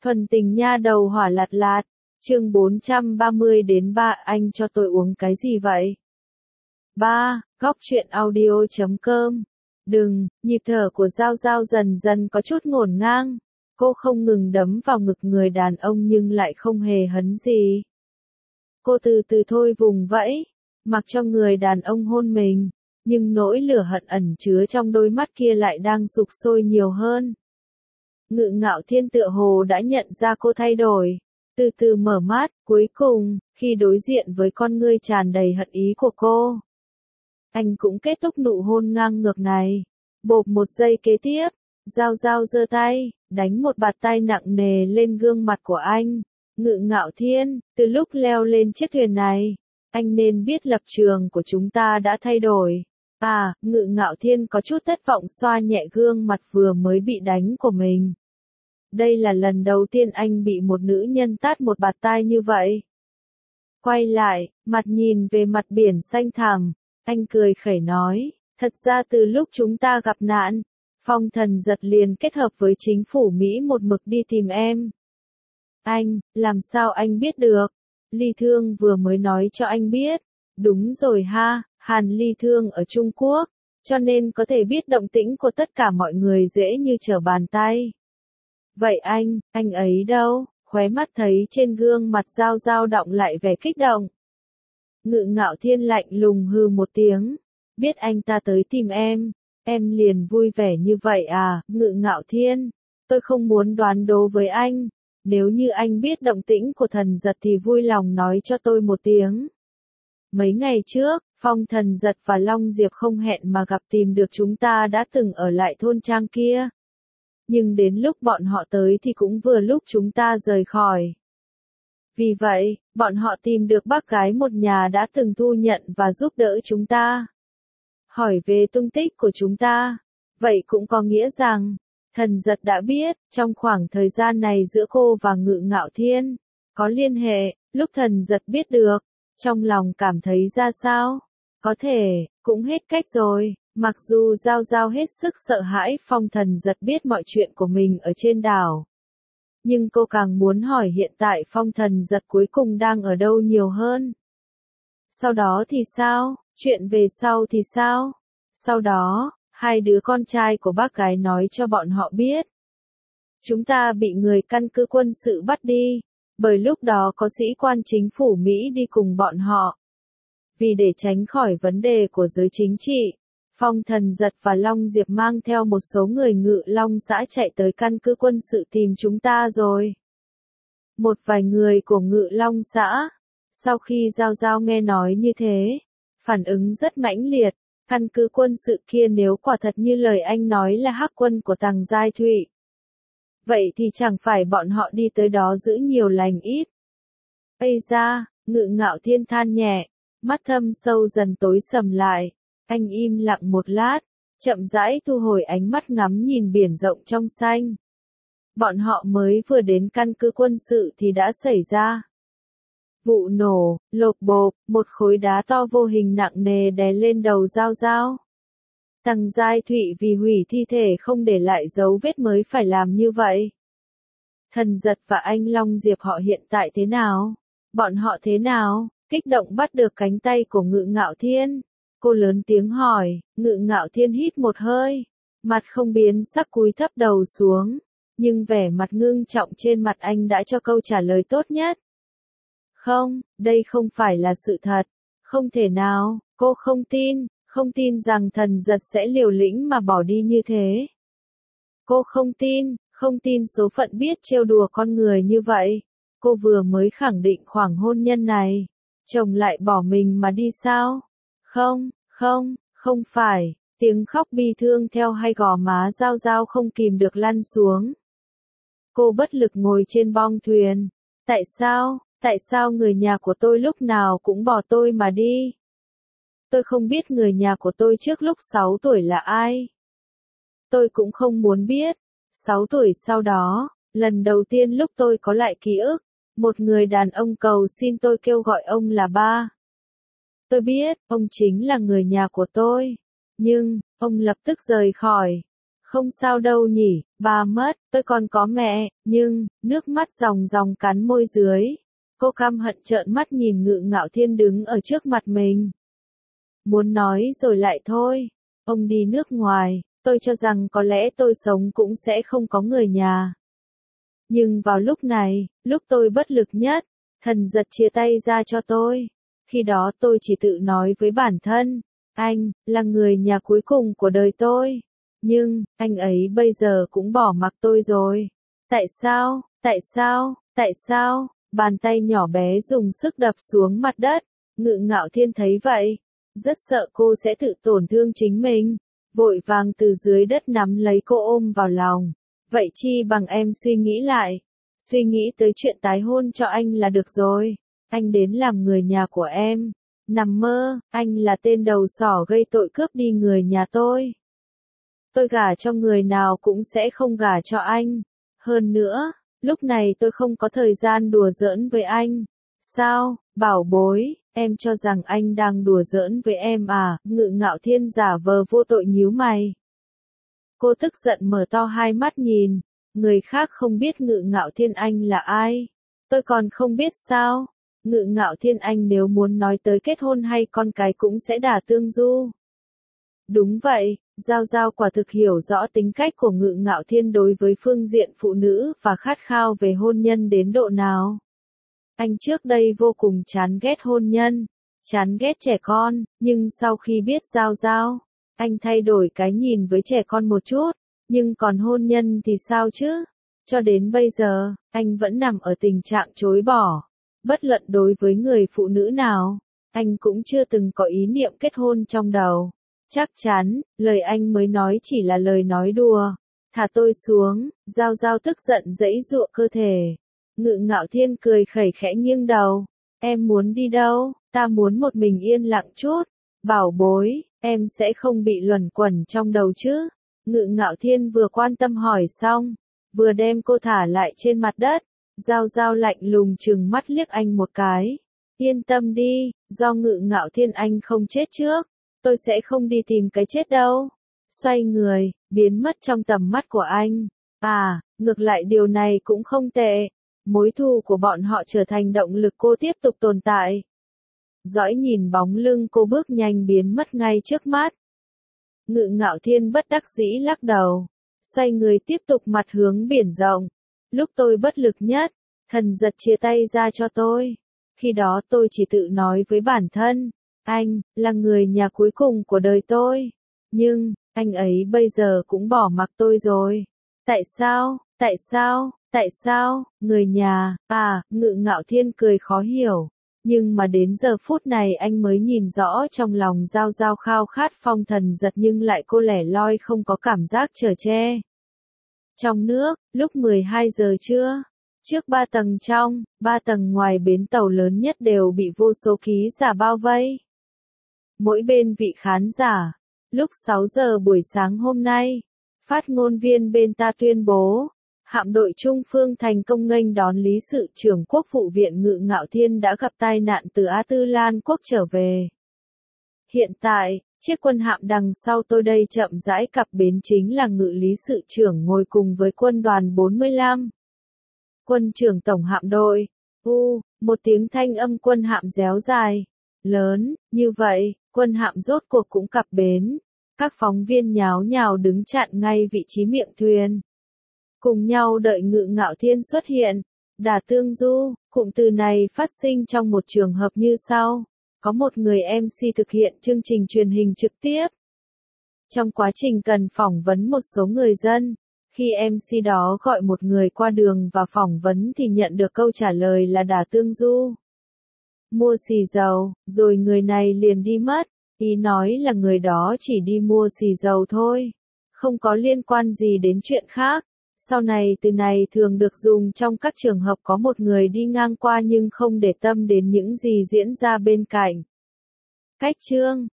Thuần tình nha đầu hỏa lạt lạt, chương 430 đến 3 anh cho tôi uống cái gì vậy? 3. Góc truyện audio.com. Đừng, nhịp thở của Giao Giao dần dần có chút ngổn ngang. Cô không ngừng đấm vào ngực người đàn ông nhưng lại không hề hấn gì. Cô từ từ thôi vùng vẫy, mặc cho người đàn ông hôn mình, nhưng nỗi lửa hận ẩn chứa trong đôi mắt kia lại đang sục sôi nhiều hơn. Ngự Ngạo Thiên tựa hồ đã nhận ra cô thay đổi, từ từ mở mắt, cuối cùng, khi đối diện với con ngươi tràn đầy hận ý của cô. Anh cũng kết thúc nụ hôn ngang ngược này. Bộp một giây kế tiếp, Giao Giao giơ tay, đánh một bạt tay nặng nề lên gương mặt của anh. Ngự Ngạo Thiên, từ lúc leo lên chiếc thuyền này, anh nên biết lập trường của chúng ta đã thay đổi. Ngự Ngạo Thiên có chút thất vọng xoa nhẹ gương mặt vừa mới bị đánh của mình. Đây là lần đầu tiên anh bị một nữ nhân tát một bạt tai như vậy. Quay lại, mặt nhìn về mặt biển xanh thẳm, anh cười khẩy nói, thật ra từ lúc chúng ta gặp nạn, Phong Thần Giật liền kết hợp với chính phủ Mỹ một mực đi tìm em. Anh, làm sao anh biết được? Ly Thương vừa mới nói cho anh biết. Đúng rồi ha, Hàn Ly Thương ở Trung Quốc, cho nên có thể biết động tĩnh của tất cả mọi người dễ như trở bàn tay. Vậy anh ấy đâu? Khóe mắt thấy trên gương mặt Giao Giao đọng lại vẻ kích động. Ngự Ngạo Thiên lạnh lùng hừ một tiếng, biết anh ta tới tìm em liền vui vẻ như vậy à? Ngự Ngạo Thiên, tôi không muốn đoán đố với anh, nếu như anh biết động tĩnh của Thần Giật thì vui lòng nói cho tôi một tiếng. Mấy ngày trước, Phong Thần Giật và Long Diệp không hẹn mà gặp tìm được chúng ta đã từng ở lại thôn trang kia. Nhưng đến lúc bọn họ tới thì cũng vừa lúc chúng ta rời khỏi. Vì vậy, bọn họ tìm được bác gái một nhà đã từng thu nhận và giúp đỡ chúng ta. Hỏi về tung tích của chúng ta. Vậy cũng có nghĩa rằng, Thần Giật đã biết, trong khoảng thời gian này giữa cô và Ngự Ngạo Thiên, có liên hệ. Lúc Thần Giật biết được, trong lòng cảm thấy ra sao? Có thể, cũng hết cách rồi. Mặc dù Giao Giao hết sức sợ hãi Phong Thần Giật biết mọi chuyện của mình ở trên đảo. Nhưng cô càng muốn hỏi hiện tại Phong Thần Giật cuối cùng đang ở đâu nhiều hơn. Sau đó thì sao? Chuyện về sau thì sao? Sau đó, hai đứa con trai của bác gái nói cho bọn họ biết. Chúng ta bị người căn cứ quân sự bắt đi, bởi lúc đó có sĩ quan chính phủ Mỹ đi cùng bọn họ. Vì để tránh khỏi vấn đề của giới chính trị, Phong Thần Giật và Long Diệp mang theo một số người Ngự Long xã chạy tới căn cứ quân sự tìm chúng ta rồi. Một vài người của Ngự Long xã, sau khi Giao Giao nghe nói như thế, phản ứng rất mãnh liệt, căn cứ quân sự kia nếu quả thật như lời anh nói là hắc quân của Tằng Giai Thụy. Vậy thì chẳng phải bọn họ đi tới đó giữ nhiều lành ít. Ây da, Ngự Ngạo Thiên than nhẹ, mắt thâm sâu dần tối sầm lại. Anh im lặng một lát, chậm rãi thu hồi ánh mắt ngắm nhìn biển rộng trong xanh. Bọn họ mới vừa đến căn cứ quân sự thì đã xảy ra vụ nổ, lộp bộp, một khối đá to vô hình nặng nề đè lên đầu Giao Giao. Tằng Giai Thụy vì hủy thi thể không để lại dấu vết mới phải làm như vậy. Thần Giật và anh Long Diệp họ hiện tại thế nào? Bọn họ thế nào? Kích động bắt được cánh tay của Ngự Ngạo Thiên. Cô lớn tiếng hỏi, Ngự Ngạo Thiên hít một hơi, mặt không biến sắc cúi thấp đầu xuống, nhưng vẻ mặt ngưng trọng trên mặt anh đã cho câu trả lời tốt nhất. Không, đây không phải là sự thật, không thể nào, cô không tin rằng Thần Giật sẽ liều lĩnh mà bỏ đi như thế. Cô không tin số phận biết trêu đùa con người như vậy. Cô vừa mới khẳng định khoảng hôn nhân này, chồng lại bỏ mình mà đi sao? Không phải, tiếng khóc bi thương theo hai gò má Giao Giao không kìm được lăn xuống. Cô bất lực ngồi trên bong thuyền. Tại sao người nhà của tôi lúc nào cũng bỏ tôi mà đi? Tôi không biết người nhà của tôi trước lúc 6 tuổi là ai. Tôi cũng không muốn biết. 6 tuổi sau đó, lần đầu tiên lúc tôi có lại ký ức, một người đàn ông cầu xin tôi kêu gọi ông là ba. Tôi biết, ông chính là người nhà của tôi. Nhưng, ông lập tức rời khỏi. Không sao đâu nhỉ, ba mất, tôi còn có mẹ, nhưng, nước mắt ròng ròng cắn môi dưới. Cô căm hận trợn mắt nhìn Ngự Ngạo Thiên đứng ở trước mặt mình. Muốn nói rồi lại thôi, ông đi nước ngoài, tôi cho rằng có lẽ tôi sống cũng sẽ không có người nhà. Nhưng vào lúc này, lúc tôi bất lực nhất, Thần Giật chia tay ra cho tôi. Khi đó tôi chỉ tự nói với bản thân, anh, là người nhà cuối cùng của đời tôi. Nhưng, anh ấy bây giờ cũng bỏ mặc tôi rồi. Tại sao, tại sao, tại sao? Bàn tay nhỏ bé dùng sức đập xuống mặt đất. Ngự Ngạo Thiên thấy vậy, rất sợ cô sẽ tự tổn thương chính mình. Vội vàng từ dưới đất nắm lấy cô ôm vào lòng. Vậy chi bằng em suy nghĩ lại. Suy nghĩ tới chuyện tái hôn cho anh là được rồi. Anh đến làm người nhà của em. Nằm mơ, anh là tên đầu sỏ gây tội cướp đi người nhà tôi. Tôi gả cho người nào cũng sẽ không gả cho anh. Hơn nữa, lúc này tôi không có thời gian đùa giỡn với anh. Sao, bảo bối, em cho rằng anh đang đùa giỡn với em à? Ngự Ngạo Thiên giả vờ vô tội nhíu mày. Cô tức giận mở to hai mắt nhìn. Người khác không biết Ngự Ngạo Thiên anh là ai. Tôi còn không biết sao. Ngự Ngạo Thiên anh nếu muốn nói tới kết hôn hay con cái cũng sẽ đả tương du. Đúng vậy, Giao Giao quả thực hiểu rõ tính cách của Ngự Ngạo Thiên đối với phương diện phụ nữ và khát khao về hôn nhân đến độ nào. Anh trước đây vô cùng chán ghét hôn nhân, chán ghét trẻ con, nhưng sau khi biết Giao Giao, anh thay đổi cái nhìn với trẻ con một chút, nhưng còn hôn nhân thì sao chứ? Cho đến bây giờ, anh vẫn nằm ở tình trạng chối bỏ. Bất luận đối với người phụ nữ nào, anh cũng chưa từng có ý niệm kết hôn trong đầu. Chắc chắn, lời anh mới nói chỉ là lời nói đùa. Thả tôi xuống, Giao Giao tức giận giãy giụa cơ thể. Ngự Ngạo Thiên cười khẩy khẽ nghiêng đầu. Em muốn đi đâu? Ta muốn một mình yên lặng chút. Bảo bối, em sẽ không bị luẩn quẩn trong đầu chứ? Ngự Ngạo Thiên vừa quan tâm hỏi xong, vừa đem cô thả lại trên mặt đất. Giao Giao lạnh lùng trừng mắt liếc anh một cái. Yên tâm đi, do Ngự Ngạo Thiên anh không chết trước, tôi sẽ không đi tìm cái chết đâu. Xoay người, biến mất trong tầm mắt của anh. À, ngược lại điều này cũng không tệ. Mối thù của bọn họ trở thành động lực cô tiếp tục tồn tại. Dõi nhìn bóng lưng cô bước nhanh biến mất ngay trước mắt. Ngự Ngạo Thiên bất đắc dĩ lắc đầu. Xoay người tiếp tục mặt hướng biển rộng. Lúc tôi bất lực nhất, Thần Giật chia tay ra cho tôi. Khi đó tôi chỉ tự nói với bản thân, anh, là người nhà cuối cùng của đời tôi. Nhưng, anh ấy bây giờ cũng bỏ mặc tôi rồi. Tại sao, tại sao, tại sao, người nhà, à, Ngự Ngạo Thiên cười khó hiểu. Nhưng mà đến giờ phút này anh mới nhìn rõ trong lòng Giao Giao khao khát Phong Thần Giật nhưng lại cô lẻ loi không có cảm giác chở che. Trong nước, lúc 12 giờ trưa, trước 3 tầng trong, 3 tầng ngoài bến tàu lớn nhất đều bị vô số ký giả bao vây. Mỗi bên vị khán giả. Lúc 6 giờ buổi sáng hôm nay, phát ngôn viên bên ta tuyên bố, hạm đội Trung Phương thành công nghênh đón Lý Sự trưởng Quốc vụ viện Ngự Ngạo Thiên đã gặp tai nạn từ Á Tư Lan quốc trở về. Hiện tại, chiếc quân hạm đằng sau tôi đây chậm rãi cập bến chính là Ngự Lý Sự trưởng ngồi cùng với quân đoàn 45. Quân trưởng tổng hạm đội, một tiếng thanh âm quân hạm réo dài, lớn, như vậy, quân hạm rốt cuộc cũng cập bến. Các phóng viên nháo nhào đứng chặn ngay vị trí miệng thuyền. Cùng nhau đợi Ngự Ngạo Thiên xuất hiện. Đả tương du, cụm từ này phát sinh trong một trường hợp như sau. Có một người MC thực hiện chương trình truyền hình trực tiếp. Trong quá trình cần phỏng vấn một số người dân, khi MC đó gọi một người qua đường và phỏng vấn thì nhận được câu trả lời là đả tương du. Mua xì dầu, rồi người này liền đi mất. Ý nói là người đó chỉ đi mua xì dầu thôi, không có liên quan gì đến chuyện khác. Sau này từ này thường được dùng trong các trường hợp có một người đi ngang qua nhưng không để tâm đến những gì diễn ra bên cạnh. Cách chương